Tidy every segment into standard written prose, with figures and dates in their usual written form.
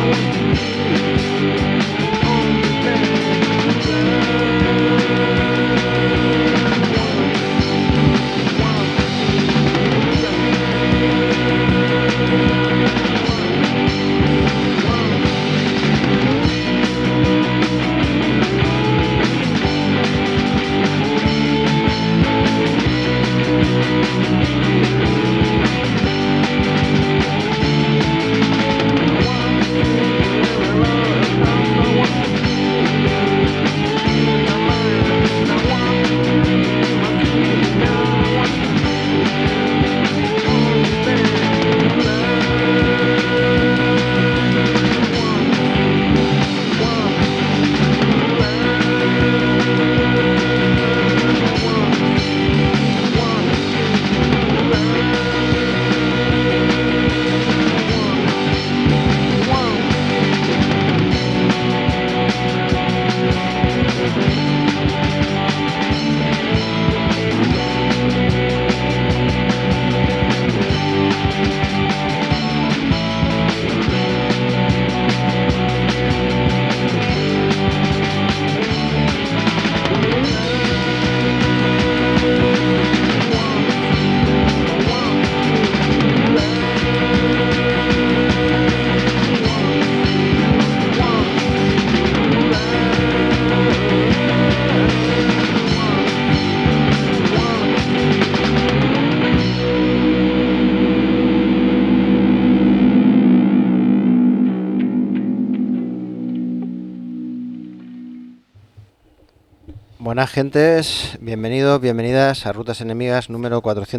Buenas gentes, bienvenidos, bienvenidas a Rutas Enemigas número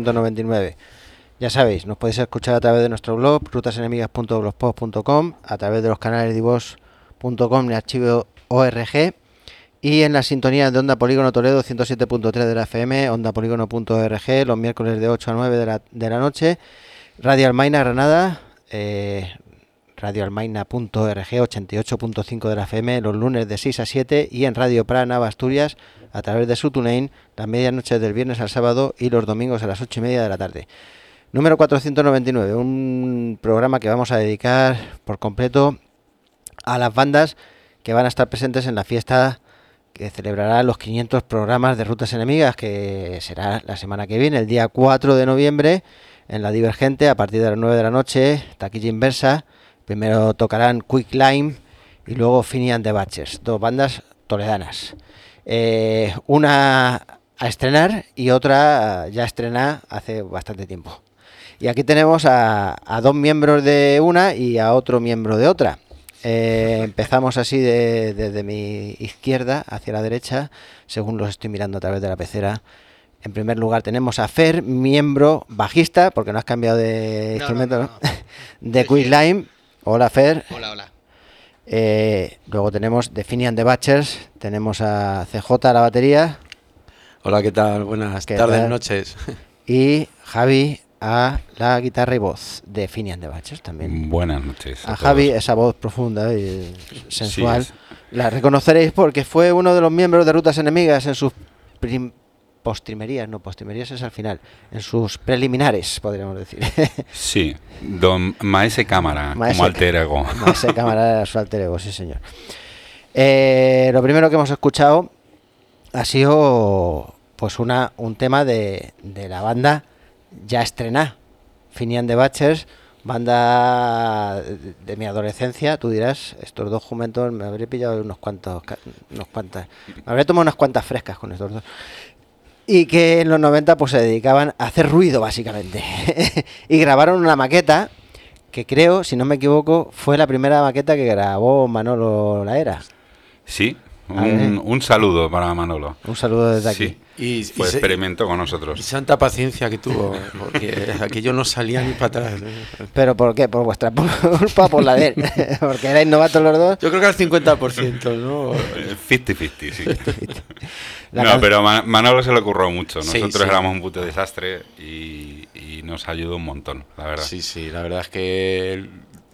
499. Ya sabéis, nos podéis escuchar a través de nuestro blog, rutasenemigas.blogspot.com, a través de los canales de iVoox.com y archivo ORG, y en la sintonía de Onda Polígono Toledo 107.3 de la FM, ondapolígono.org, los miércoles de 8 a 9 de la noche, Radio Almaina Granada, radioalmaina.org 88.5 de la FM, los lunes de 6 a 7, y en Radio Prana Asturias a través de su TuneIn las medianoches del viernes al sábado y los domingos a las 8:30 de la tarde. Número 499, un programa que vamos a dedicar por completo a las bandas que van a estar presentes en la fiesta que celebrará los 500 programas de Rutas Enemigas, que será la semana que viene, el día 4 de noviembre, en la Divergente, a partir de las 9 de la noche, taquilla inversa. Primero tocarán Quick Lime y luego Fini and the Butchers, dos bandas toledanas. Una a estrenar y otra ya estrenada hace bastante tiempo. Y aquí tenemos a dos miembros de una y a otro miembro de otra. Empezamos así desde mi izquierda hacia la derecha, según los estoy mirando a través de la pecera. En primer lugar tenemos a Fer, miembro bajista, porque no has cambiado de instrumento, ¿no? De Quick Lime. Hola, Fer. Hola, hola. Luego tenemos The Fini and the Butchers, tenemos a CJ a la batería. Hola, ¿qué tal? Buenas tardes, noches. Y Javi a la guitarra y voz de Fini and the Butchers también. Buenas noches. A Javi, esa voz profunda y sensual, sí, la reconoceréis porque fue uno de los miembros de Rutas Enemigas en sus postrimerías es al final, en sus preliminares, podríamos decir. Sí, don Maese Cámara, como alter ego. Maese Cámara era su alter ego, sí señor. Lo primero que hemos escuchado ha sido pues un tema de la banda ya estrenada, Fini and the Butchers, banda de mi adolescencia. Tú dirás, estos dos jumentos me habré pillado me habré tomado unas cuantas frescas con estos dos. Y que en los 90 pues se dedicaban a hacer ruido básicamente. Y grabaron una maqueta que creo, si no me equivoco, fue la primera maqueta que grabó Manolo Laera. Sí, un saludo para Manolo. Un saludo desde aquí. Fue experimento con nosotros. Y santa paciencia que tuvo, porque aquello no salía ni para atrás. ¿Pero por qué? ¿Por vuestra culpa, por la de él? ¿Porque erais novatos los dos? Yo creo que al 50%, ¿no? 50-50, sí. Pero Manolo se le ocurrió mucho. Nosotros éramos un puto desastre y nos ayudó un montón, la verdad. Sí, la verdad es que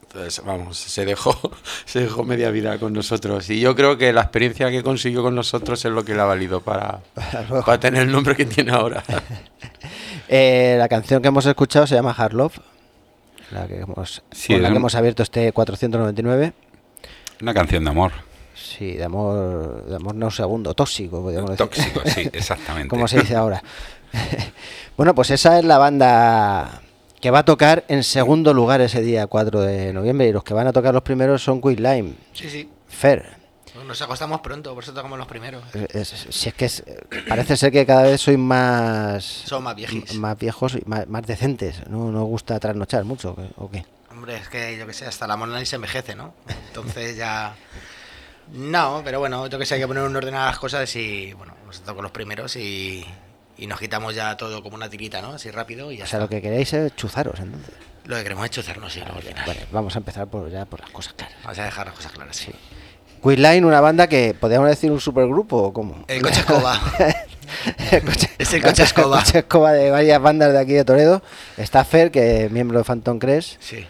se dejó media vida con nosotros, y yo creo que la experiencia que consiguió con nosotros es lo que le ha valido para tener el nombre que tiene ahora. La canción que hemos escuchado se llama Hard Love. la que hemos abierto este 499. Una canción de amor. Sí, de amor nauseabundo, tóxico, podríamos decir. Tóxico, sí, exactamente. Como se dice ahora. Bueno, pues esa es la banda que va a tocar en segundo lugar ese día 4 de noviembre, y los que van a tocar los primeros son Quitline. Sí. Fer. Nos acostamos pronto, por eso tocamos los primeros. Si es que parece ser que cada vez sois más... Son más viejos. Más viejos y más decentes. ¿No os gusta trasnochar mucho o qué? Hombre, es que yo que sé, hasta la mona se envejece, ¿no? Entonces ya... No, pero bueno, yo que sé, hay que poner un orden a las cosas y, bueno, nos toco los primeros y nos quitamos ya todo como una tirita, ¿no? Así rápido y ya está. Lo que queréis es chuzaros, entonces. Lo que queremos es chuzarnos, sí, luego al final. Bueno, vamos a empezar por las cosas claras. Vamos a dejar las cosas claras, sí. Quitline, una banda que podríamos decir un supergrupo, ¿o cómo? El Coche Escoba. Es el Coche Escoba. El Coche Escoba de varias bandas de aquí de Toledo. Está Fer, que es miembro de Phantom Crest. Sí.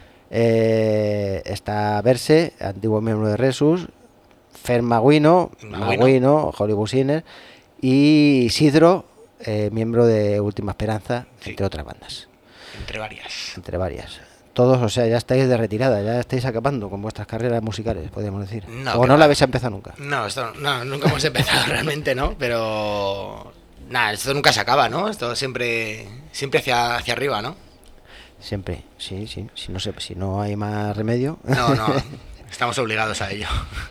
Está Verse, antiguo miembro de Resus. Fer Magüino, Hollywood Sinner. Y Isidro, miembro de Última Esperanza, entre otras bandas. Entre varias. Todos, o sea, ya estáis de retirada, ya estáis acabando con vuestras carreras musicales, podríamos decir. No la habéis empezado nunca. No, nunca hemos empezado realmente, ¿no? Pero nada, esto nunca se acaba, ¿no? Esto siempre hacia arriba, ¿no? Siempre, sí. Si no hay más remedio. No, estamos obligados a ello.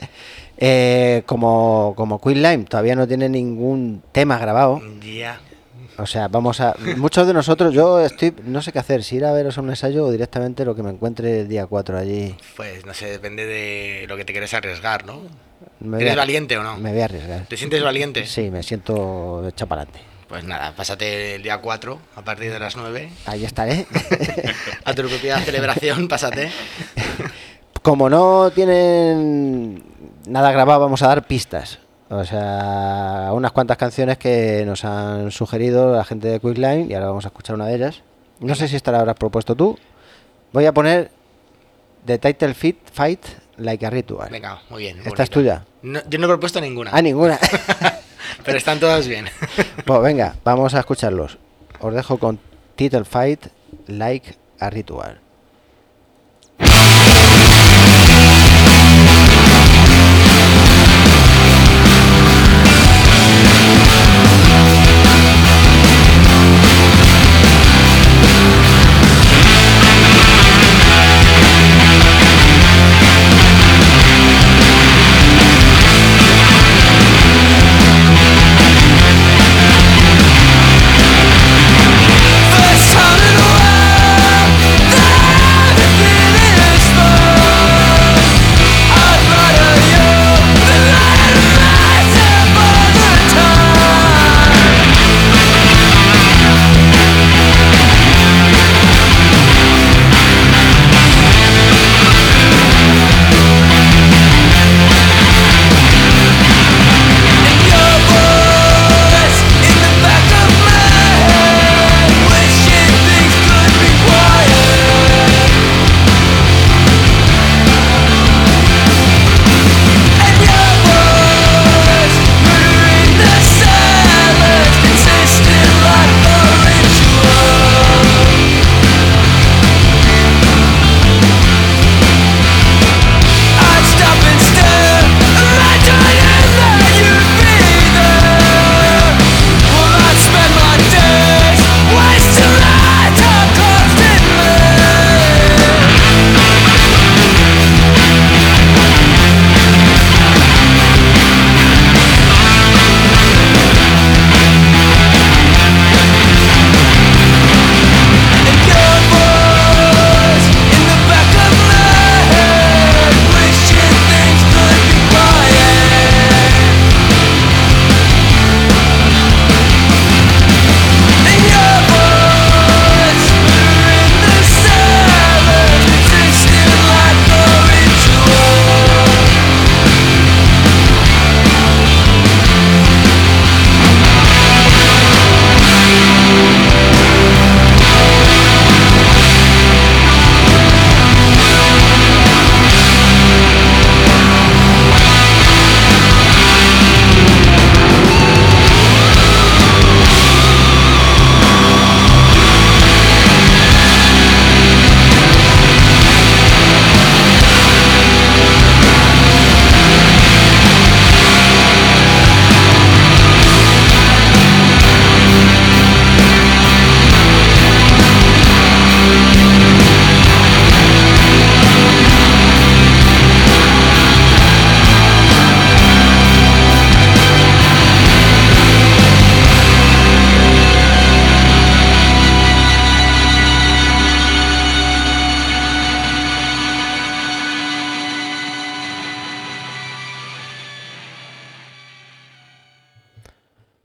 Como Quitline todavía no tiene ningún tema grabado. Ya. O sea, muchos de nosotros, no sé qué hacer, si ir a veros a un ensayo o directamente lo que me encuentre el día 4 allí. Pues no sé, depende de lo que te quieres arriesgar, ¿no? ¿Eres valiente o no? Me voy a arriesgar. ¿Te sientes valiente? Sí, me siento echado para adelante. Pues nada, pásate el día 4 a partir de las 9. Ahí estaré. A tu propia celebración, pásate. Como no tienen nada grabado, vamos a dar pistas. O sea, unas cuantas canciones que nos han sugerido la gente de Quitline y ahora vamos a escuchar una de ellas. No sé si esta la habrás propuesto tú. Voy a poner The Title Fight Like a Ritual. Venga, muy bien. ¿Esta es tuya? No, yo no he propuesto ninguna. Ah, ninguna. Pero están todas bien. Pues venga, vamos a escucharlos. Os dejo con Title Fight Like a Ritual. First time in a while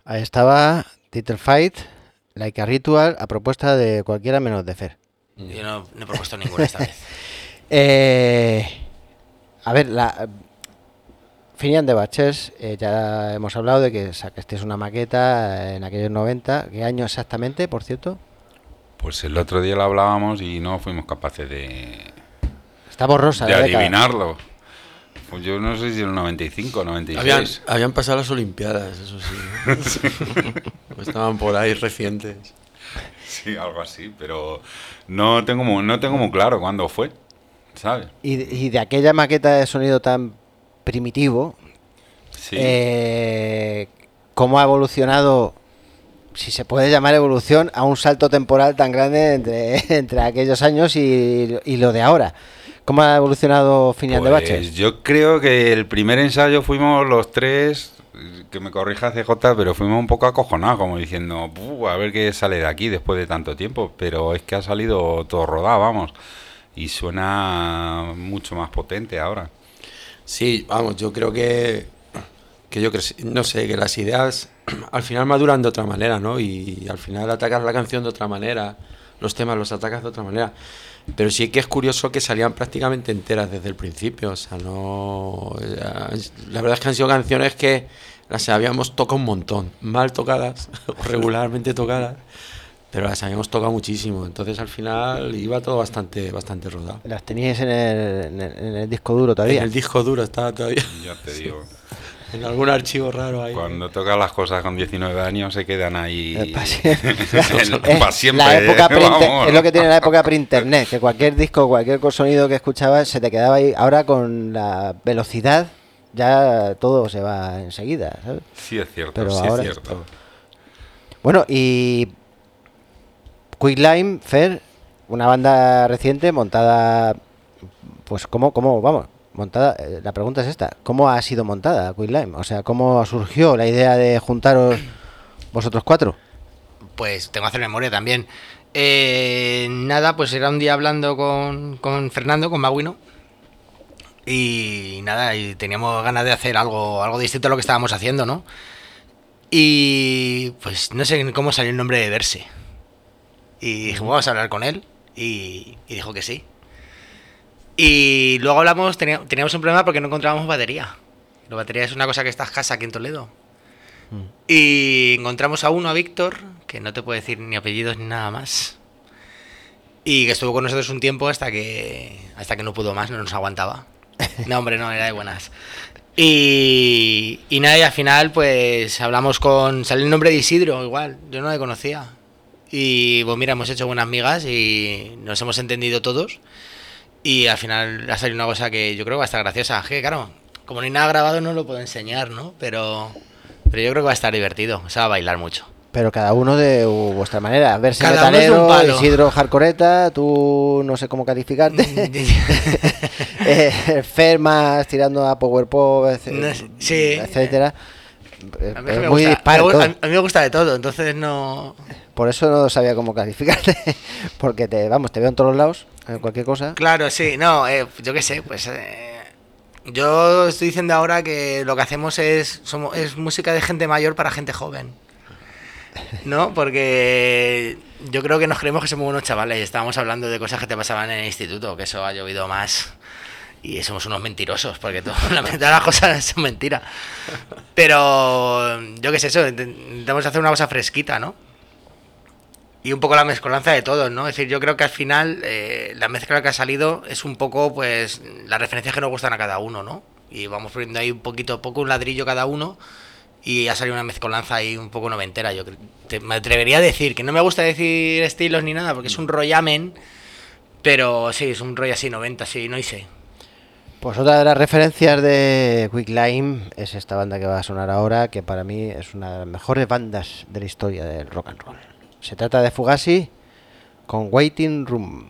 Ahí estaba Title Fight, Like a Ritual, a propuesta de cualquiera menos de Fer. Yo no he propuesto ninguna esta vez. A ver, Finian de Baches, ya hemos hablado de que sacasteis una maqueta en aquellos 90. ¿Qué año exactamente, por cierto? Pues el otro día lo hablábamos y no fuimos capaces de... Está borrosa. De adivinarlo. Pues yo no sé si en el 95 o 96. Habían pasado las Olimpiadas, eso sí, ¿no? Sí. Estaban por ahí recientes. Sí, algo así, pero no tengo muy claro cuándo fue, ¿sabes? Y de aquella maqueta de sonido tan primitivo, sí. ¿Cómo ha evolucionado, si se puede llamar evolución, a un salto temporal tan grande entre aquellos años y lo de ahora? ¿Cómo ha evolucionado Finian de Baches? Yo creo que el primer ensayo fuimos los tres, que me corrija CJ, pero fuimos un poco acojonados, como diciendo, a ver qué sale de aquí después de tanto tiempo, pero es que ha salido todo rodado, vamos, y suena mucho más potente ahora. Sí, vamos, yo creo que no sé, que las ideas al final maduran de otra manera, ¿no? Y al final atacas la canción de otra manera, los temas los atacas de otra manera. Pero sí que es curioso que salían prácticamente enteras desde el principio, o sea, no... La verdad es que han sido canciones que las habíamos tocado un montón, mal tocadas, regularmente tocadas, pero las habíamos tocado muchísimo, entonces al final iba todo bastante rodado. ¿Las teníais en el disco duro todavía? En el disco duro estaba todavía. Ya te digo. En algún archivo raro ahí. Cuando tocas las cosas con 19 años se quedan ahí para siempre. La época es lo que tiene la época pre-internet, que cualquier disco, cualquier sonido que escuchabas se te quedaba ahí. Ahora con la velocidad ya todo se va enseguida, ¿sabes? Sí, es cierto. Pero sí, ahora es cierto. Bueno, y Quicklime, Fer, una banda reciente montada, pues ¿cómo vamos? Montada, la pregunta es esta, ¿cómo ha sido montada Quicklime? O sea, ¿cómo surgió la idea de juntaros vosotros cuatro? Pues tengo que hacer memoria también. Nada, pues era un día hablando con Fernando, con Maguino, y nada, y teníamos ganas de hacer algo distinto a lo que estábamos haciendo, ¿no? Y pues no sé cómo salió el nombre de Verse. Y dije, vamos a hablar con él, y dijo que sí. Y luego hablamos, teníamos un problema porque no encontrábamos batería. La batería es una cosa que está escasa aquí en Toledo. Y encontramos a Víctor, que no te puedo decir ni apellidos ni nada más. Y que estuvo con nosotros un tiempo hasta que no pudo más, no nos aguantaba. No, hombre, no, era de buenas. Y nada, y al final pues hablamos salió el nombre de Isidro, igual, yo no le conocía. Y pues mira, hemos hecho buenas migas y nos hemos entendido todos. Y al final ha salido una cosa que yo creo que va a estar graciosa. Que claro, como no hay nada grabado no lo puedo enseñar, ¿no? Pero yo creo que va a estar divertido, se va a bailar mucho. Pero cada uno de vuestra manera. Verse cada metalero, uno es un palo. Isidro hardcoreta, tú no sé cómo calificarte. Fer más tirando a power pop, sí, etcétera. Es muy dispar. A mí me gusta de todo, entonces no... Por eso no sabía cómo calificarte. Porque te veo en todos lados, en cualquier cosa. Claro, sí, no, yo qué sé, pues... yo estoy diciendo ahora que lo que hacemos es música de gente mayor para gente joven, ¿no? Porque yo creo que nos creemos que somos unos chavales y estábamos hablando de cosas que te pasaban en el instituto, que eso ha llovido más y somos unos mentirosos, porque la mitad de las cosas son mentiras. Pero yo qué sé, eso, intentamos hacer una cosa fresquita, ¿no? Y un poco la mezcolanza de todos, ¿no? Es decir, yo creo que al final la mezcla que ha salido es un poco, pues, las referencias que nos gustan a cada uno, ¿no? Y vamos poniendo ahí un poquito a poco, un ladrillo cada uno, y ha salido una mezcolanza ahí un poco noventera. Yo me atrevería a decir, que no me gusta decir estilos ni nada, porque es un rollamen, pero sí, es un rollo así 90, sí, no sé. Pues otra de las referencias de Quicklime es esta banda que va a sonar ahora, que para mí es una de las mejores bandas de la historia del rock and roll. Se trata de Fugazi con Waiting Room.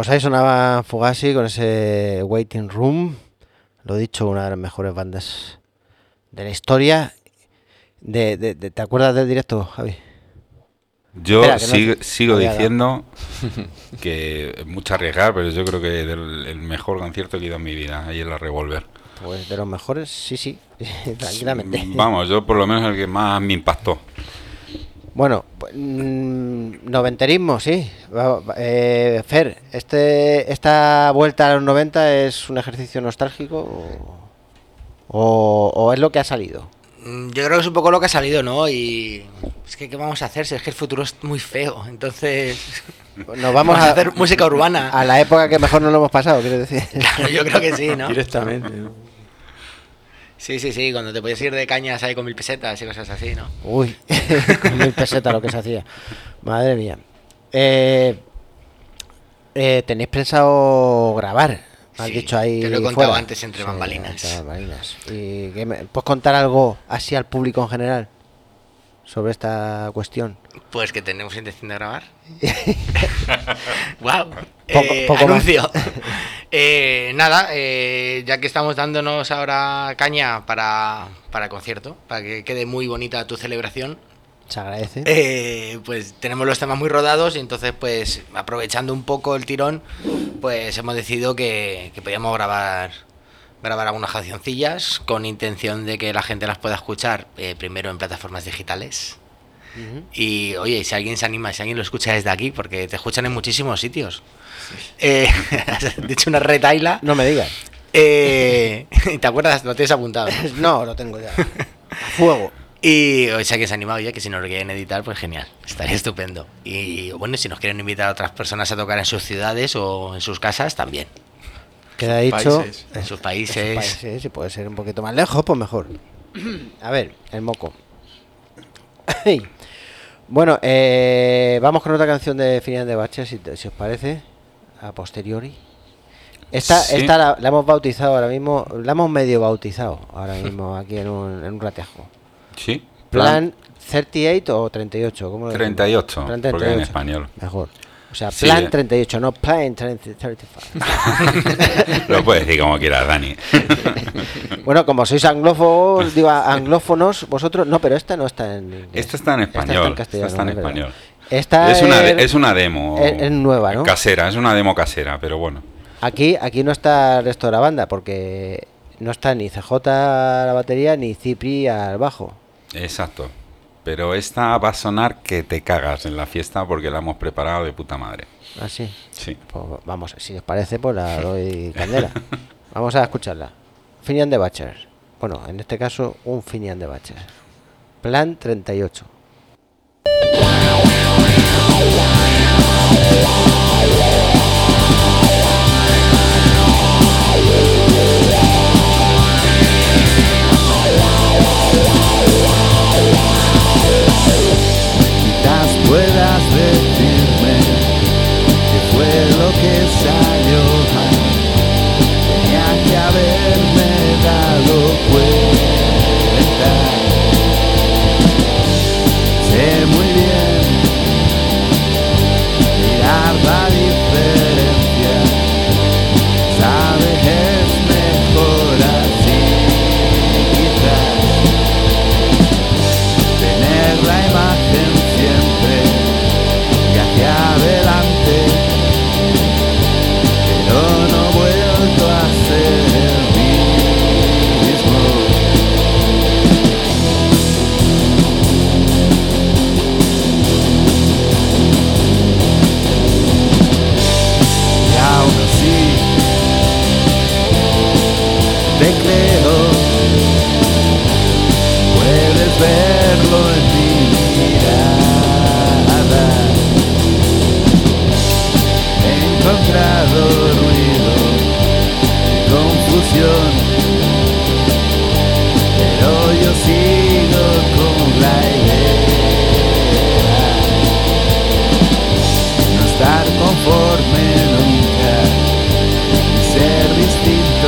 Pues ahí sonaba Fugazi con ese Waiting Room. Lo dicho, una de las mejores bandas de la historia. ¿Te acuerdas del directo, Javi? Yo Espera, sigo diciendo que es mucho arriesgar, pero yo creo que el mejor concierto que he ido en mi vida, ahí en la Revolver. Pues de los mejores, sí, tranquilamente. Vamos, yo por lo menos el que más me impactó. Bueno, pues, noventerismo, sí. Fer, ¿esta vuelta a los 90 es un ejercicio nostálgico o es lo que ha salido? Yo creo que es un poco lo que ha salido, ¿no? Y es que ¿qué vamos a hacer? Si es que el futuro es muy feo, entonces Nos vamos a hacer música urbana. A la época que mejor nos lo hemos pasado, quiero decir. Claro, yo creo que sí, ¿no? Directamente, ¿no? Sí, cuando te podías ir de cañas ahí con 1000 pesetas y cosas así, ¿no? Uy, con 1000 pesetas lo que se hacía. Madre mía. ¿Tenéis pensado grabar? Has dicho ahí. Te lo he contado fuera. antes entre bambalinas. Entre bambalinas. ¿Y puedes contar algo así al público en general sobre esta cuestión? Pues que tenemos intención de grabar. ¡Wow! Poco anuncio. Nada, ya que estamos dándonos ahora caña para el concierto, para que quede muy bonita tu celebración, se agradece. Pues tenemos los temas muy rodados y entonces, pues aprovechando un poco el tirón, pues hemos decidido que podíamos grabar algunas cancioncillas con intención de que la gente las pueda escuchar primero en plataformas digitales. Y oye, si alguien se anima, si alguien lo escucha desde aquí, porque te escuchan en muchísimos sitios. Sí. Has dicho una retaila. No me digas. ¿Te acuerdas? ¿Lo tienes apuntado? No, lo tengo ya. A fuego. Y si alguien se ha animado ya, que si nos lo quieren editar, pues genial, estaría estupendo. Y bueno, si nos quieren invitar a otras personas a tocar en sus ciudades o en sus casas, también. Queda dicho. En sus países. Si puede ser un poquito más lejos, pues mejor. A ver, el moco. Bueno, vamos con otra canción de Finian de Bache, si os parece, a posteriori. Esta la hemos bautizado ahora mismo, la hemos medio bautizado ahora mismo aquí en un ratejo. Sí. Plan 38 o 38, ¿cómo lo 38, Plan 38, porque en 38. español. Mejor. O sea, Sí. Plan 38, no Plan 35. Lo puedes decir como quieras, Dani. Bueno, como sois anglófonos, vosotros... No, pero esta no está en inglés. Esta está en español. Esta está en castellano, Esta está en es verdad. español. Esta Es una demo. es nueva, ¿no? Casera, es una demo casera, pero bueno. Aquí no está el resto de la banda, porque no está ni CJ a la batería ni Cipri al bajo. Exacto. Pero esta va a sonar que te cagas en la fiesta porque la hemos preparado de puta madre. ¿Ah, sí? Sí. Pues vamos, si os parece, pues la doy candela. Vamos a escucharla. Finian de Butcher. Bueno, en este caso, un Finian de Butcher. Plan 38. Quizás puedas decirme qué fue lo que salió mal. Tenía que haberme dado cuenta. Sé muy bien mirar la diferencia. Sabes, es mejor así, quizás. Tener la imagen siempre y hacia adelante, pero no he vuelto a ser el mismo. Y aún así te creo. Puedes verlo en mi mirada. He encontrado ruido y confusión, pero yo sigo con la idea. No estar conforme nunca y ser distinto.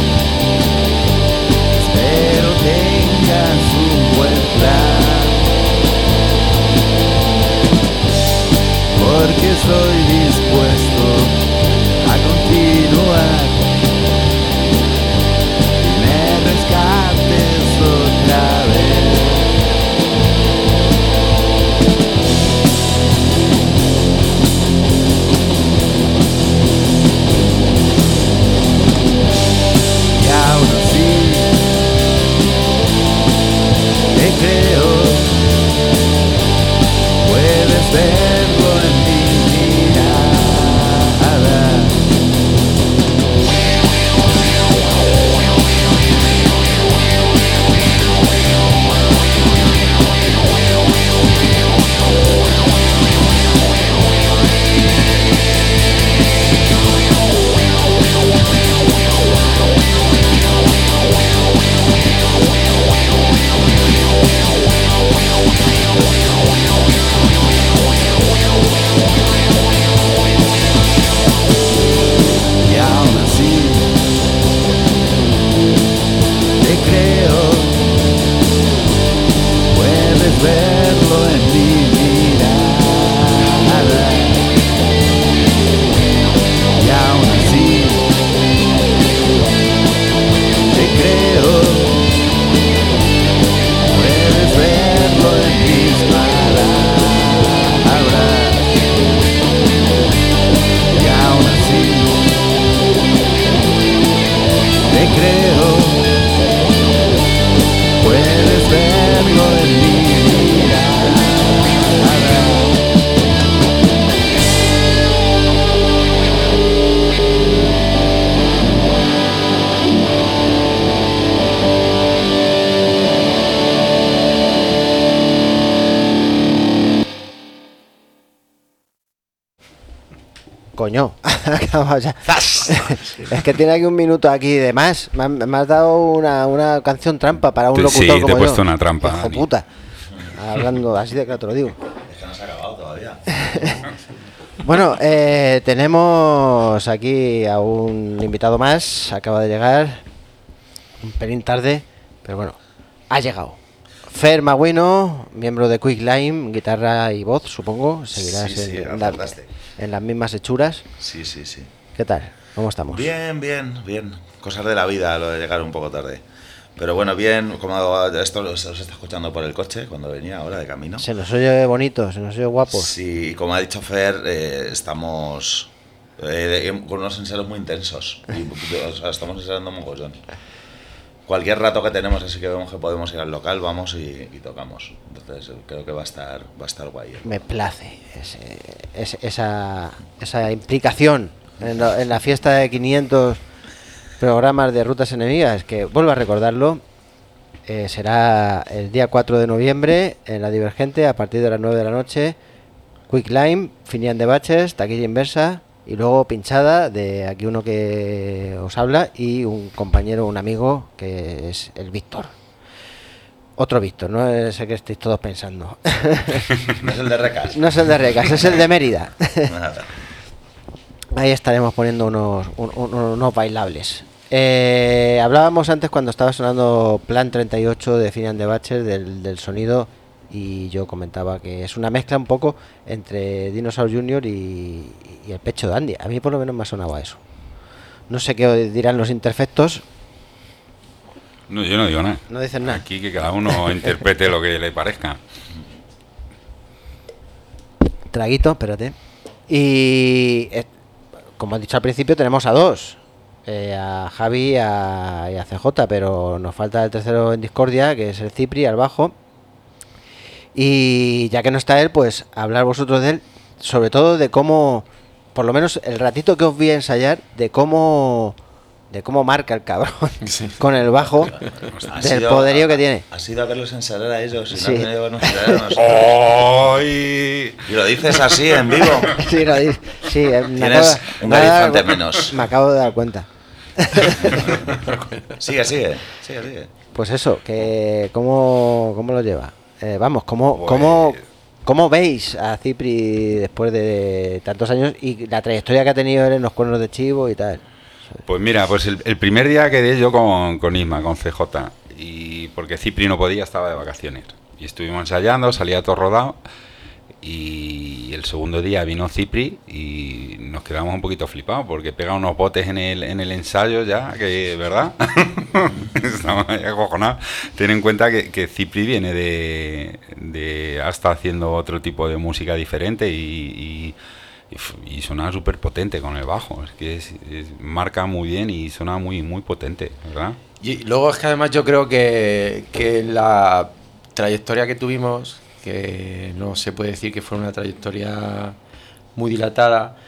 Espero tengas un buen plan, porque estoy dispuesto Coño, acabado ya. Es que tiene aquí un minuto aquí de más. Me has dado una canción trampa para un locutor Sí, te como he puesto yo. una trampa, Hijo Dani. puta. Hablando así de claro te lo digo. Es que no se ha acabado todavía. Bueno, tenemos aquí a un invitado más. Acaba de llegar. Un pelín tarde, pero bueno, ha llegado. Fer Magüino, miembro de Quick Lime, guitarra y voz, supongo. Seguirás Sí, en acertaste. las mismas hechuras. Sí, sí, sí. ¿Qué tal? ¿Cómo estamos? Bien, bien, bien. Cosas de la vida, lo de llegar un poco tarde. Pero bueno, bien, como esto os está escuchando por el coche cuando venía ahora de camino. Se nos oye bonito, se nos oye guapo. Sí, como ha dicho Fer, estamos con unos ensayos muy intensos. O sea, estamos ensayando mogollón. Cualquier rato que tenemos, así que vemos que podemos ir al local, vamos y tocamos. Entonces creo que va a estar guay. Me place esa implicación en la fiesta de 500 programas de Rutas Enemigas, que vuelvo a recordarlo, será el día 4 de noviembre en la Divergente a partir de las 9 de la noche. Quick Lime, Finian de Baches, taquilla inversa y luego pinchada de aquí uno que os habla y un compañero, un amigo que es el Víctor. Otro Víctor, no es el que estéis todos pensando. No es el de Recas. No es el de Recas, es el de Mérida. Nada. Ahí estaremos poniendo unos bailables. Hablábamos antes cuando estaba sonando Plan 38 de Finian de Baches del sonido, y yo comentaba que es una mezcla un poco entre Dinosaur Jr. y el pecho de Andy. A mí por lo menos me ha sonado a eso. No sé qué dirán los imperfectos. No, yo no digo nada. No dicen nada. Aquí que cada uno interprete lo que le parezca. Traguito, espérate. Y como has dicho al principio, tenemos a dos. A Javi y a CJ, pero nos falta el tercero en discordia, que es el Cipri, al bajo. Y ya que no está él, pues hablar vosotros de él, sobre todo de cómo, por lo menos el ratito que os vi ensayar, de cómo marca el cabrón con el bajo, del poderío que tiene. Has ido a verlos ensayar a ellos y Sí. no has venido a vernos ensayar a nosotros. ¡Ay! Y lo dices así, en vivo. Sí, lo dices. Sí, Tienes un horizonte menos. Me acabo de dar cuenta. Sigue. Pues eso, que ¿cómo lo lleva? Vamos, Pues- ¿cómo veis a Cipri después de tantos años y la trayectoria que ha tenido él en los Cuernos de Chivo y tal? Pues mira, pues el primer día quedé yo con Isma, con CJ, y porque Cipri no podía, estaba de vacaciones. Y estuvimos ensayando, salía todo rodado, y el segundo día vino Cipri y nos quedamos un poquito flipados, porque pega unos botes en el ensayo ya, que ¿verdad? Estamos ahí acojonados. Ten en cuenta que Cipri viene de hasta haciendo otro tipo de música diferente y suena súper potente con el bajo. Es que marca muy bien y suena muy muy potente, ¿verdad? Y luego es que además yo creo que la trayectoria que tuvimos, que no se puede decir que fue una trayectoria muy dilatada,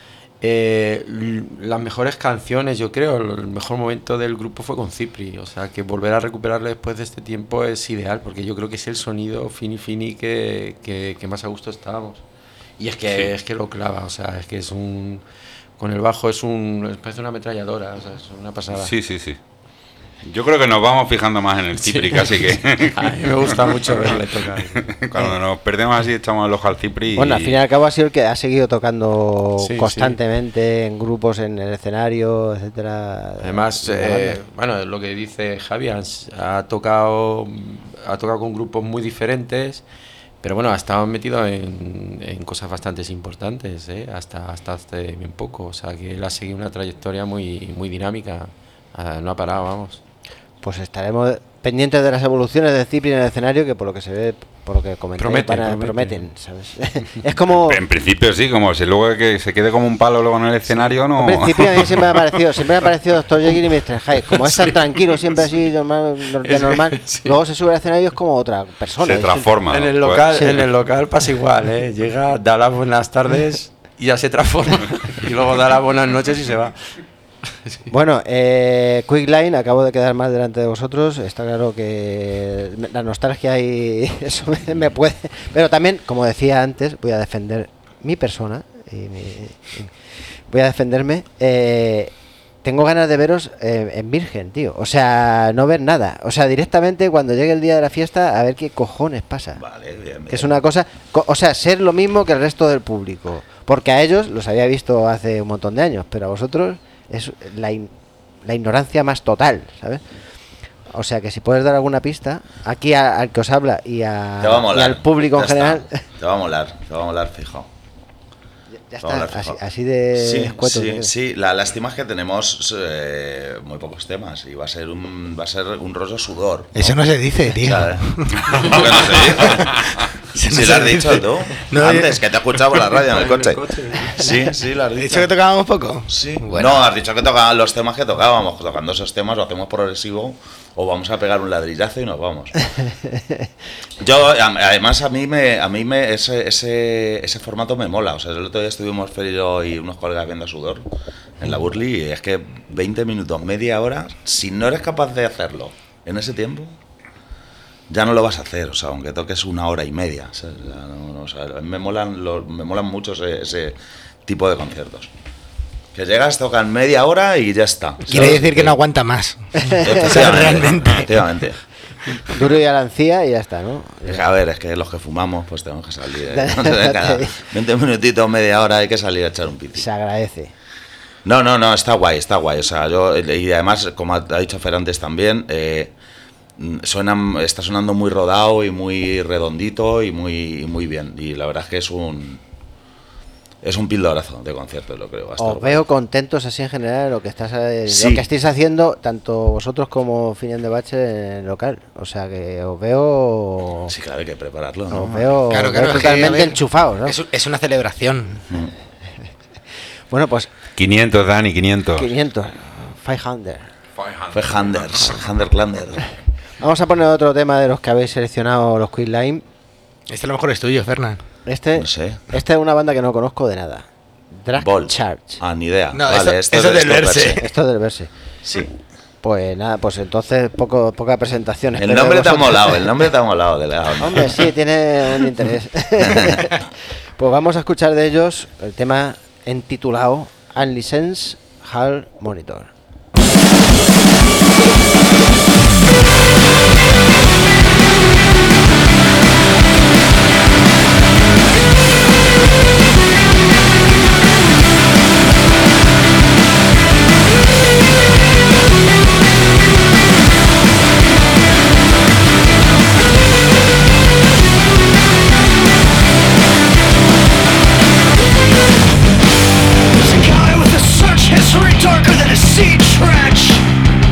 las mejores canciones, yo creo, el mejor momento del grupo fue con Cipri. O sea, que volver a recuperarlo después de este tiempo es ideal, porque yo creo que es el sonido fini que más a gusto estábamos. Y es que lo clava, o sea, es que es con el bajo parece una ametralladora, o sea, es una pasada. Sí. Yo creo que nos vamos fijando más en el Cipri, casi que A mí me gusta mucho verle tocar. cuando nos perdemos así echamos el ojo al Cipri. Bueno, al fin y al cabo ha sido el que ha seguido tocando Sí, constantemente en grupos, en el escenario, etcétera. Además, de la banda. bueno, lo que dice Javi, ha tocado con grupos muy diferentes, pero bueno, ha estado metido en cosas bastante importantes, hasta hace bien poco. O sea, que él ha seguido una trayectoria muy, muy dinámica, no ha parado, vamos. Pues estaremos pendientes de las evoluciones de Cipri en el escenario, que por lo que se ve, por lo que comentáis, prometen, ¿sabes? Es como... En principio sí, como si luego que se quede como un palo luego en el escenario, no. En principio a mí siempre me ha parecido Dr. Jekyll y Mr. Hyde. Como es tan tranquilo, siempre así normal, Sí. luego se sube al escenario y es como otra persona. Se transforma. En ¿no? el local, Sí. en el local pasa igual, llega, da las buenas tardes y ya se transforma, y luego da las buenas noches y se va. Bueno, Quick Line, acabo de quedar más delante de vosotros. Está claro que la nostalgia y eso me puede. Pero también, como decía antes, voy a defender mi persona voy a defenderme. Tengo ganas de veros en virgen, tío. O sea, no ver nada. O sea, directamente cuando llegue el día de la fiesta, a ver qué cojones pasa. Vale, bien. Que es una cosa... O sea, ser lo mismo que el resto del público. Porque a ellos los había visto hace un montón de años, pero a vosotros es la ignorancia más total, ¿sabes? O sea, que si puedes dar alguna pista, aquí al que os habla y Te va a molar. al público en Ya general... está. Te va a molar, fijo. Ya Te va a molar, está, fijo. así de escueto. Sí. La lástima es que tenemos muy pocos temas y va a ser un rollo sudor. Eso no se dice, tío. ¿Sabes? ¿Por qué no se dice? Si lo has dicho tú. No, Antes, que te he escuchado por la radio en el coche. Sí, lo has ¿Has dicho. dicho que tocábamos poco? Sí. Bueno. No, has dicho que tocaban los temas que tocábamos. Tocando esos temas lo hacemos progresivo o vamos a pegar un ladrillazo y nos vamos. Además a mí ese formato me mola. O sea, el otro día estuvimos Feriro y unos colegas viendo Sudor en la Burley y es que 20 minutos, media hora, si no eres capaz de hacerlo en ese tiempo, ya no lo vas a hacer. O sea, aunque toques 1 hora y media. O sea, me molan mucho ese tipo de conciertos. Que llegas, tocan media hora y ya está. Quiere decir que no aguanta más. Realmente. Efectivamente. Duro y a la encía y ya está, ¿no? A ver, es que los que fumamos pues tenemos que salir. Cada 20 minutitos, media hora hay que salir a echar un piti. Se agradece. No, está guay. O sea, y además, como ha dicho Fer antes también, está sonando muy rodado y muy redondito y muy bien. Y la verdad es que es un pildorazo de concierto, lo creo. Os veo contentos así en general lo que Sí. lo que estáis haciendo, tanto vosotros como Finian de Bache en el local. O sea que os veo... Sí, claro, hay que prepararlo, ¿no? Os veo, Claro, os veo es que, totalmente a ver, enchufados, ¿no? Es una celebración. Bueno, pues 500, Dani, 500. 500, 500. Fue Handerklander. Vamos a poner otro tema de los que habéis seleccionado los Quick Lime. Este a lo mejor es tuyo, Fernán. Este, No sé. esta es una banda que no conozco de nada. Drag Ball. Charge. Ah, ni idea. No, vale, eso es del verse. Esto es del verse. Sí. Pues nada, pues entonces poca presentación. El espero nombre de te ha vosotros. molado de la onda. Hombre, sí, tiene un interés. Pues vamos a escuchar de ellos el tema intitulado Unlicensed Hall Monitor. History darker than a sea trench.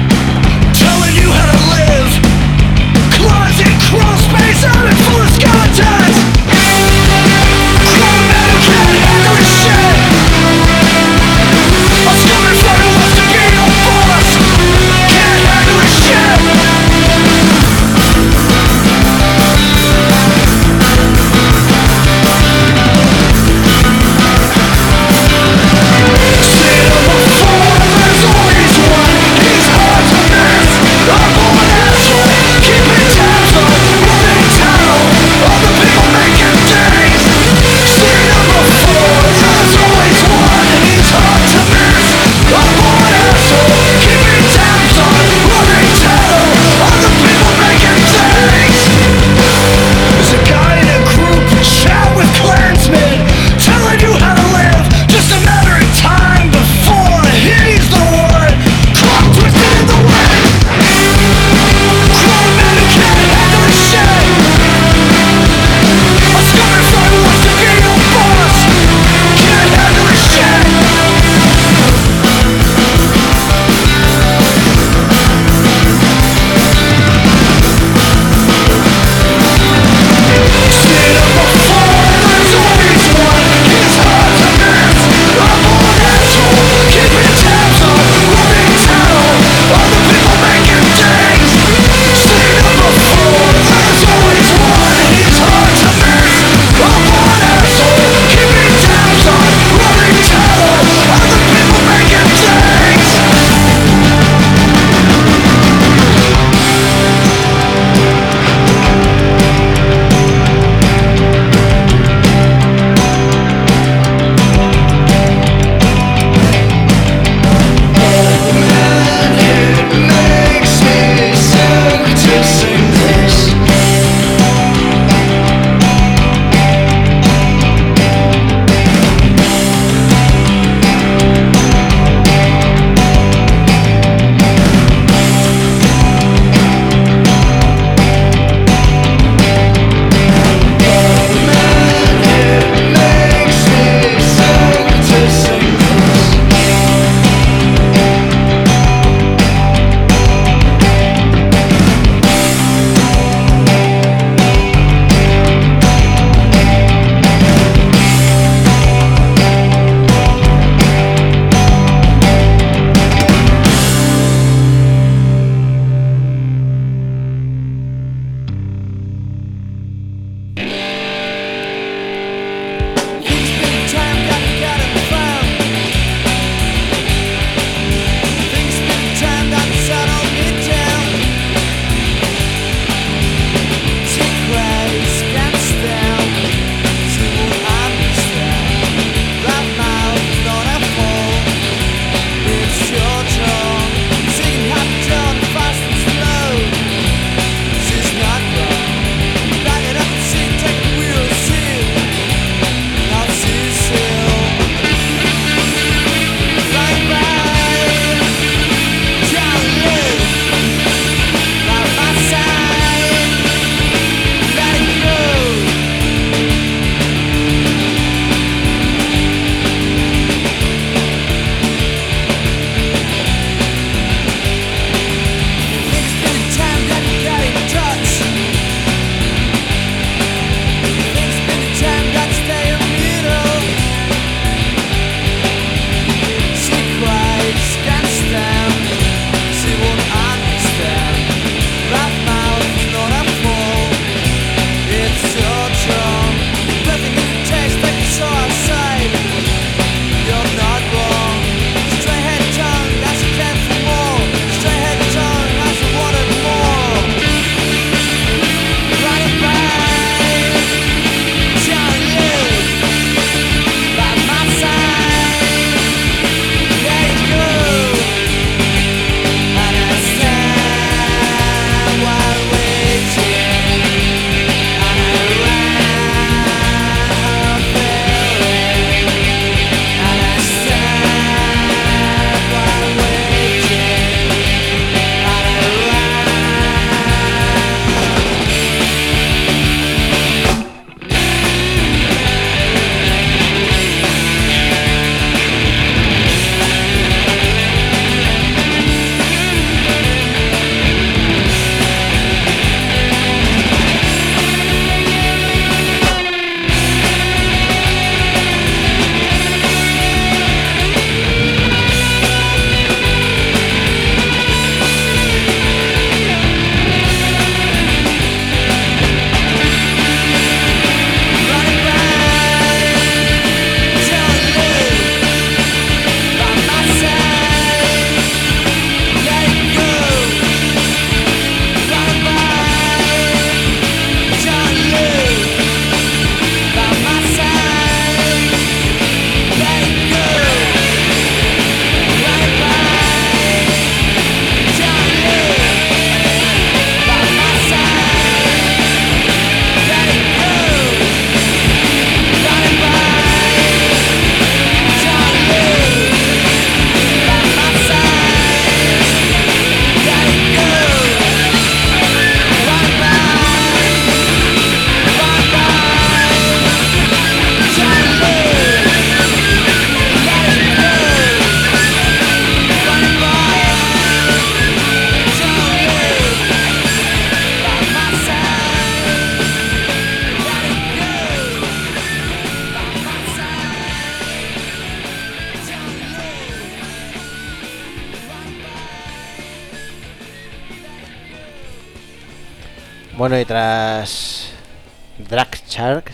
Bueno, y tras Drag Church,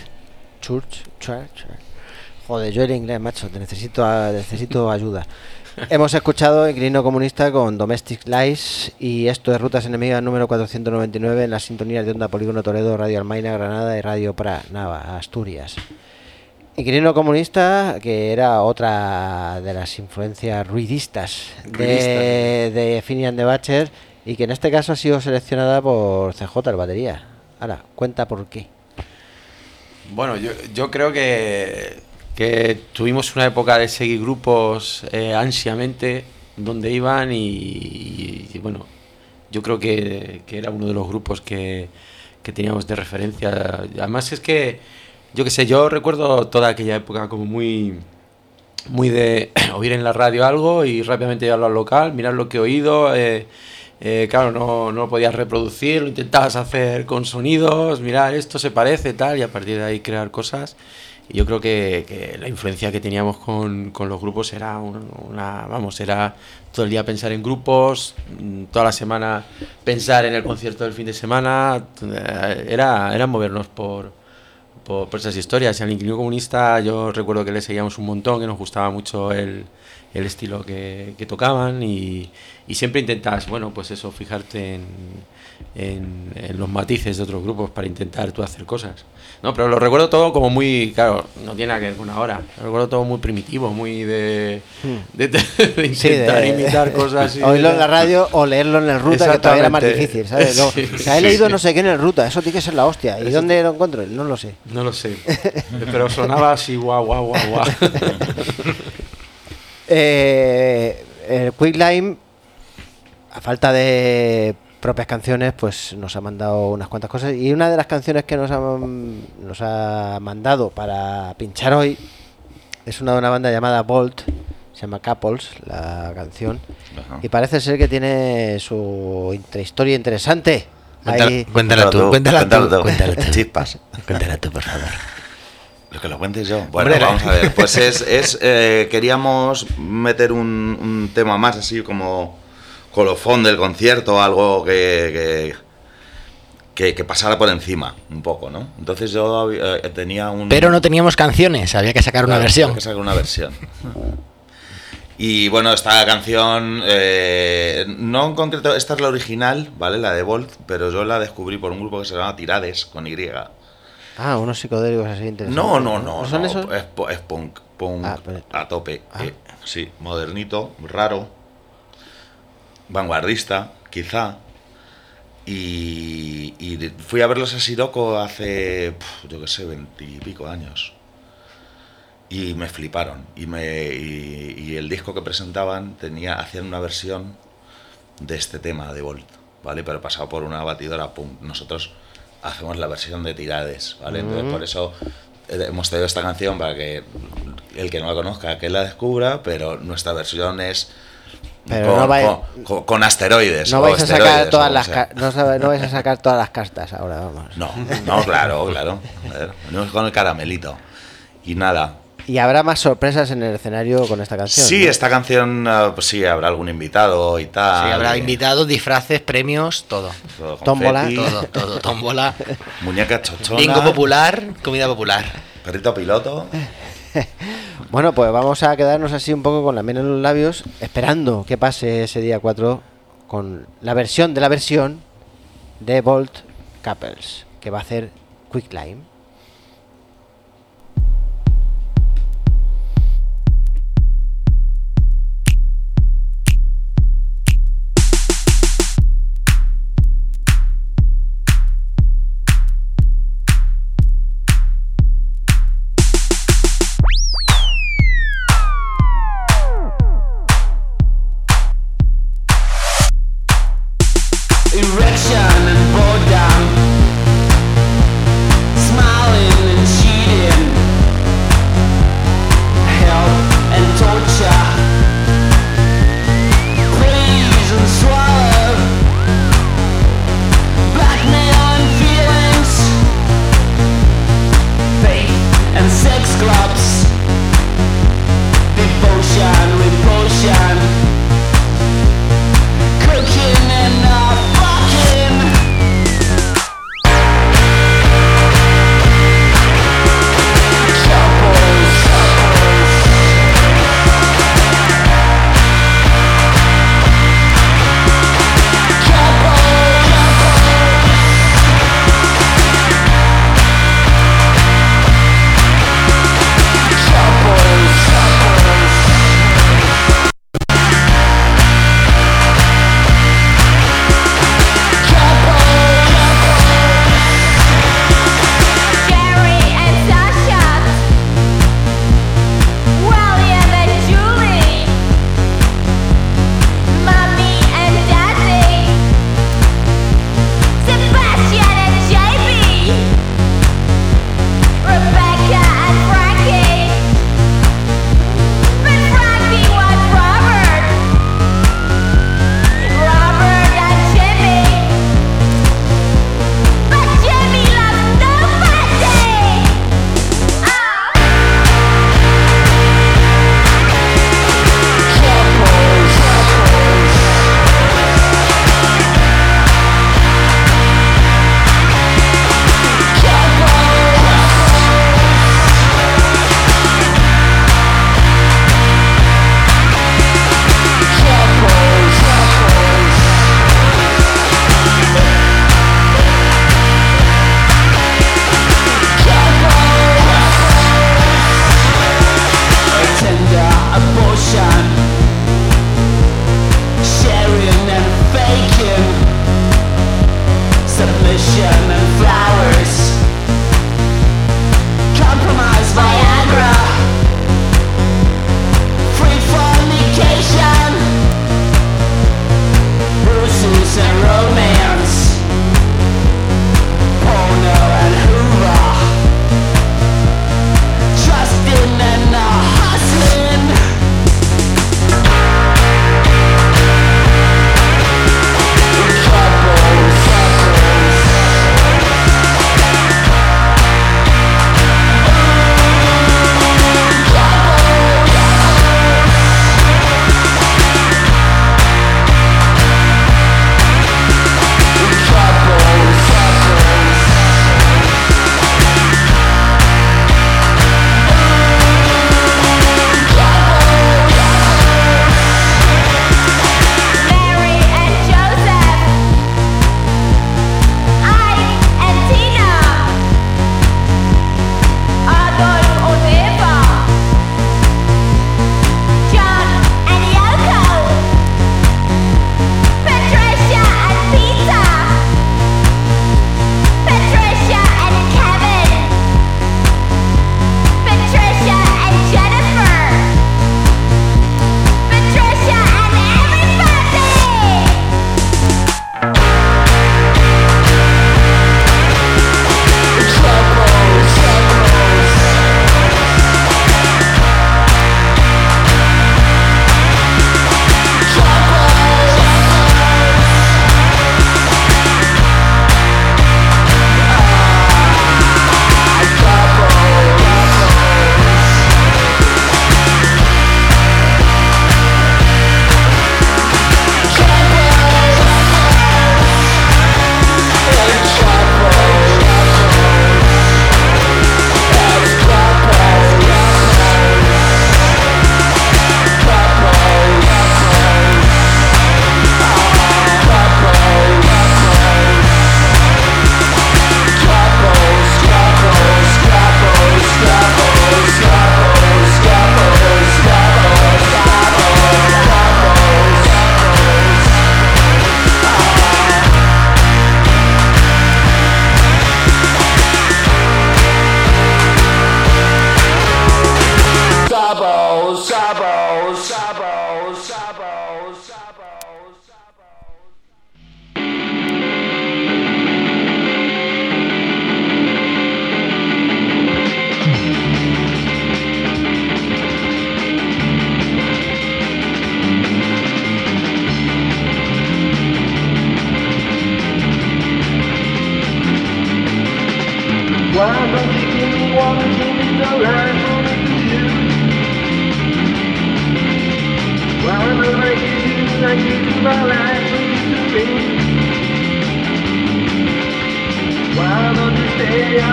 joder, yo el inglés, macho, necesito ayuda. Hemos escuchado Inquilino Comunista con Domestic Lies, y esto es Rutas Enemigas número 499 en las sintonías de Onda Polígono Toledo, Radio Almaina, Granada y Radio Pra, Nava, Asturias. Inquilino Comunista, que era otra de las influencias ruidistas de Finian de Bacher, y que en este caso ha sido seleccionada por CJ, el batería. Ahora, cuenta por qué. Bueno, yo creo que tuvimos una época de seguir grupos ansiamente donde iban y bueno, yo creo que era uno de los grupos que teníamos de referencia. Además es que, yo qué sé, yo recuerdo toda aquella época como muy de oír en la radio algo y rápidamente llevarlo al local, mirar lo que he oído. Claro, no lo podías reproducir, lo intentabas hacer con sonidos, mirar esto se parece, tal, y a partir de ahí crear cosas. Y yo creo que la influencia que teníamos con los grupos era era todo el día pensar en grupos, toda la semana pensar en el concierto del fin de semana, era movernos por esas historias. Y al Inquilino Comunista yo recuerdo que le seguíamos un montón, que nos gustaba mucho el estilo que tocaban y siempre intentas, bueno, pues eso, fijarte en los matices de otros grupos para intentar tú hacer cosas. No, pero lo recuerdo todo como muy, claro, no tiene nada que ver con ahora. Lo recuerdo todo muy primitivo, muy de intentar imitar cosas. Oírlo en la radio o leerlo en el Ruta, que todavía era más difícil, ¿sabes? No, Sí, o sea, he leído no sé qué en el Ruta, eso tiene que ser la hostia. ¿Y Eso. dónde lo encuentro? No lo sé. No lo sé, pero sonaba así, guau, guau, guau, guau. El Quicklime, a falta de propias canciones, pues nos ha mandado unas cuantas cosas, y una de las canciones que nos ha mandado para pinchar hoy es una de una banda llamada Bolt, se llama Couples la canción. Ajá. Y parece ser que tiene su historia interesante. Ahí- Cuéntala tú. Chispas. Cuéntala tú, por favor. Lo que lo cuentes yo. Bueno, Hombre, vamos a ver. Pues queríamos meter un tema más así como colofón del concierto, algo que pasara por encima un poco, ¿no? Entonces yo tenía un... Pero no teníamos canciones, había que sacar una Claro, versión. había que sacar una versión. Y bueno, esta canción, no en concreto, esta es la original, ¿vale? La de Volt, pero yo la descubrí por un grupo que se llama Tirades, con Y. unos psicodélicos así interesantes. No, ¿Son esos? es punk pero- a tope. Sí, modernito, raro, vanguardista, quizá. Y fui a verlos a Siroco hace, yo qué sé, 20 y pico años. Y me fliparon. Y el disco que presentaban hacían una versión de este tema de Volt, ¿vale? Pero pasado por una batidora punk. Nosotros hacemos la versión de Tirades, ¿vale? Entonces por eso hemos traído esta canción para que el que no la conozca, que la descubra, pero nuestra versión es Pero con asteroides. No o vais a sacar esteroides, todas o las sea. no vais a sacar todas las castas ahora, vamos. No, claro. A ver, venimos con el caramelito. Y nada. Y habrá más sorpresas en el escenario con esta canción. Sí, ¿no? esta canción, pues sí, habrá algún invitado y tal. Sí, habrá invitados, disfraces, premios, todo. Todo confeti, Tómbola. Todo. Tómbola, Muñeca chochona. bingo popular, comida popular. Perrito piloto. Bueno, pues vamos a quedarnos así un poco con la miel en los labios, esperando que pase ese día 4 con la versión de Volt Couples, que va a hacer Quicklime. Erection and boredom. Smile.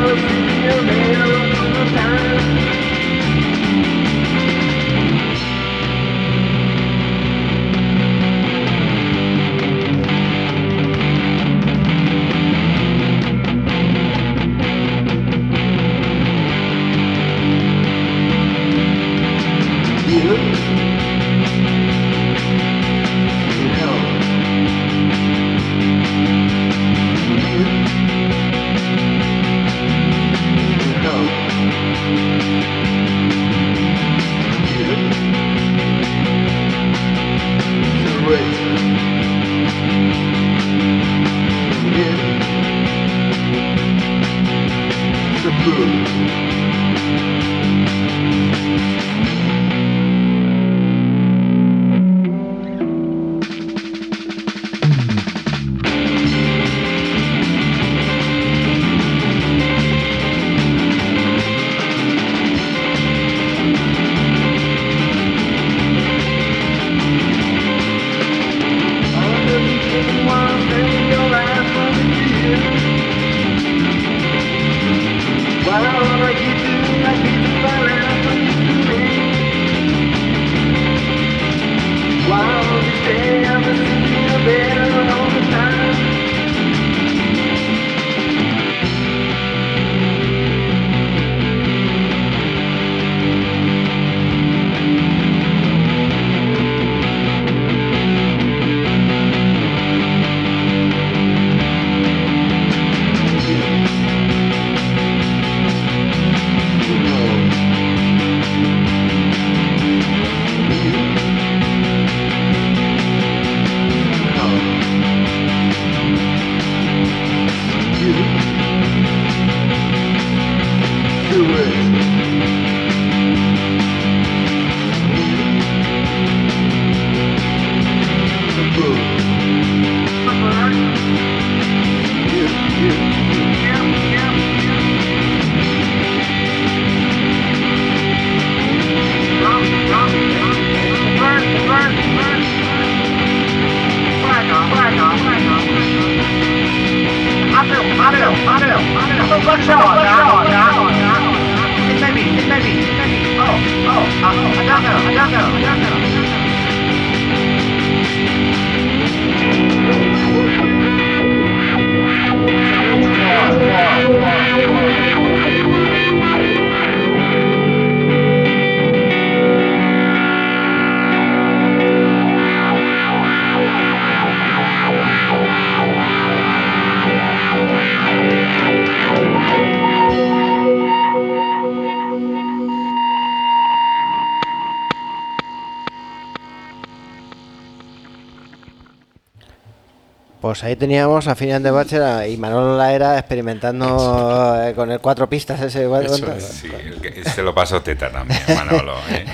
Pues ahí teníamos a Finian de Butcher y Manolo Laera experimentando con el 4 pistas ese. Sí, se lo pasó teta también, Manolo.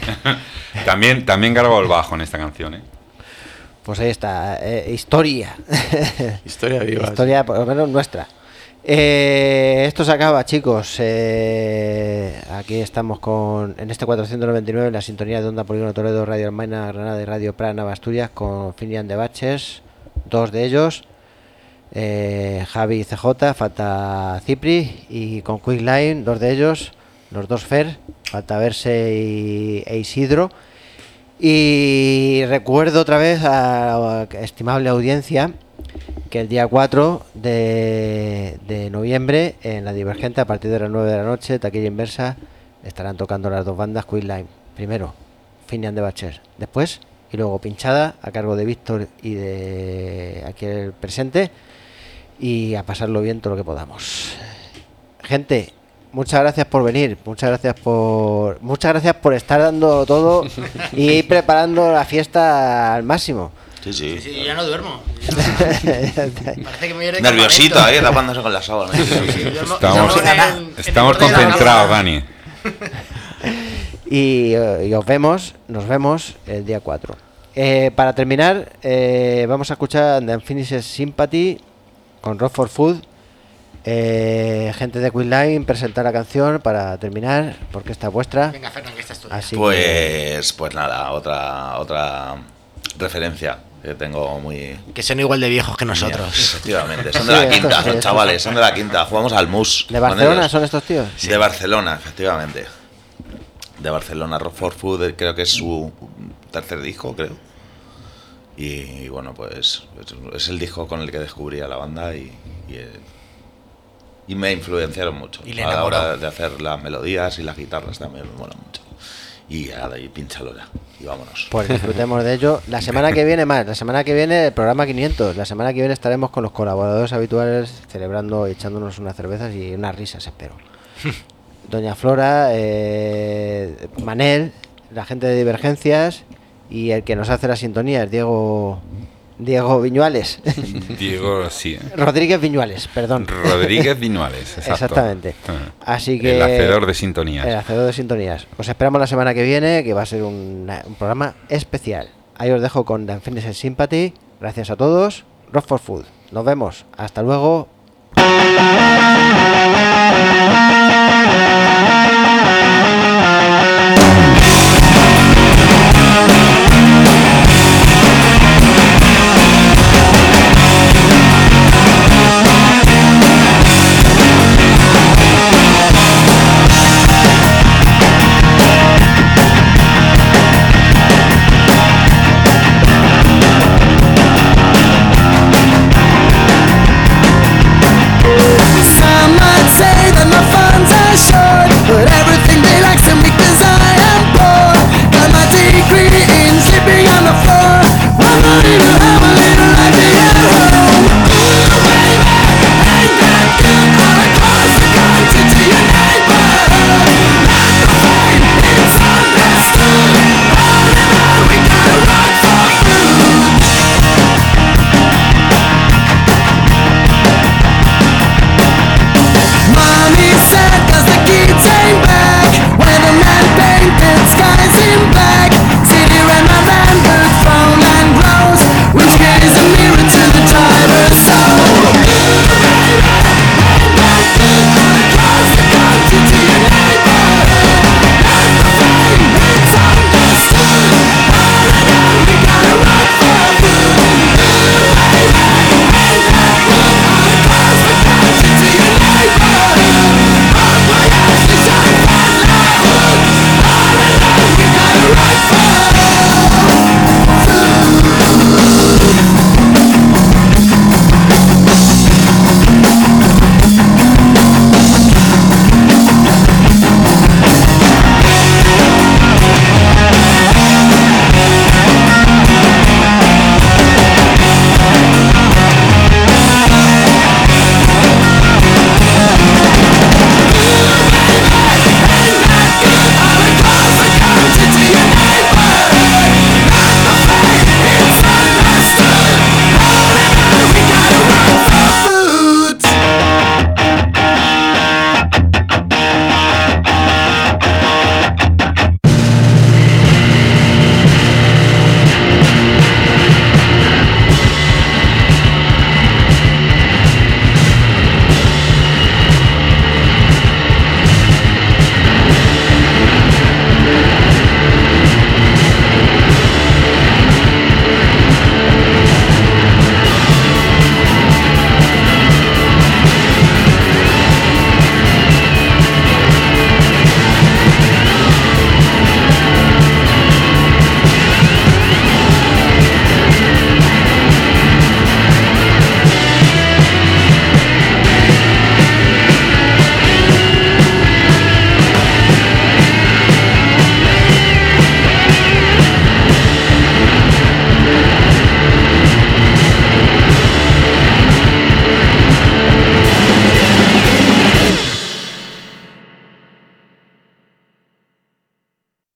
También grabó el bajo en esta canción. Pues ahí está, historia. Historia viva. Historia, por lo menos nuestra. Esto se acaba, chicos. Aquí estamos en este 499, en la sintonía de Onda Polígono Toledo, Radio Almaina, Granada y Radio Prana, Asturias, con Finian de Butchers. Dos de ellos, Javi y CJ, falta Cipri, y con Quick Line, dos de ellos, los dos Fer, falta Verse e Isidro. Y recuerdo otra vez a la estimable audiencia que el día 4 de noviembre en la Divergente, a partir de las 9 de la noche, taquilla inversa, estarán tocando las dos bandas Quick Line. Primero Finian de Butchers, después y luego pinchada a cargo de Víctor y de aquí el presente, y a pasarlo bien todo lo que podamos. Gente, muchas gracias por venir, muchas gracias por estar dando todo y preparando la fiesta al máximo. Sí. Sí, yo ya no duermo. Parece que me iré nerviosito ahí tapándose con la sábana. Estamos concentrados, Dani. Y nos vemos el día 4. Para terminar, vamos a escuchar The Unfinished Sympathy con Rock for Food. Gente de Quick Line, presentar la canción para terminar, porque esta es vuestra. Venga, Fernando, que estás tú. Así Pues nada, otra referencia. que tengo muy... Que son igual de viejos que nosotros. Efectivamente, son de la quinta, son chavales, son de la quinta. Jugamos al MUS. ¿De Barcelona son estos tíos? Sí. De Barcelona, efectivamente. De Barcelona, Rockford Food, creo que es su tercer disco, creo. Y bueno, pues es el disco con el que descubrí a la banda y me influenciaron mucho. Y le a la enamoró. hora de hacer las melodías y las guitarras también me molan mucho. Y ahí pínchalo ya. Y vámonos. Pues disfrutemos de ello. La semana que viene más, la semana que viene el programa 500. La semana que viene estaremos con los colaboradores habituales celebrando, echándonos unas cervezas y unas risas, espero. Doña Flora, Manel, la gente de Divergencias y el que nos hace la sintonía es Diego Viñuales. Diego, sí. Rodríguez Viñuales, perdón. Rodríguez Viñuales, exacto. Exactamente. Así que el hacedor de sintonías. El hacedor de sintonías. Os esperamos la semana que viene, que va a ser un programa especial. Ahí os dejo con The Unfinished Sympathy. Gracias a todos. Rockford Food. Nos vemos. Hasta luego.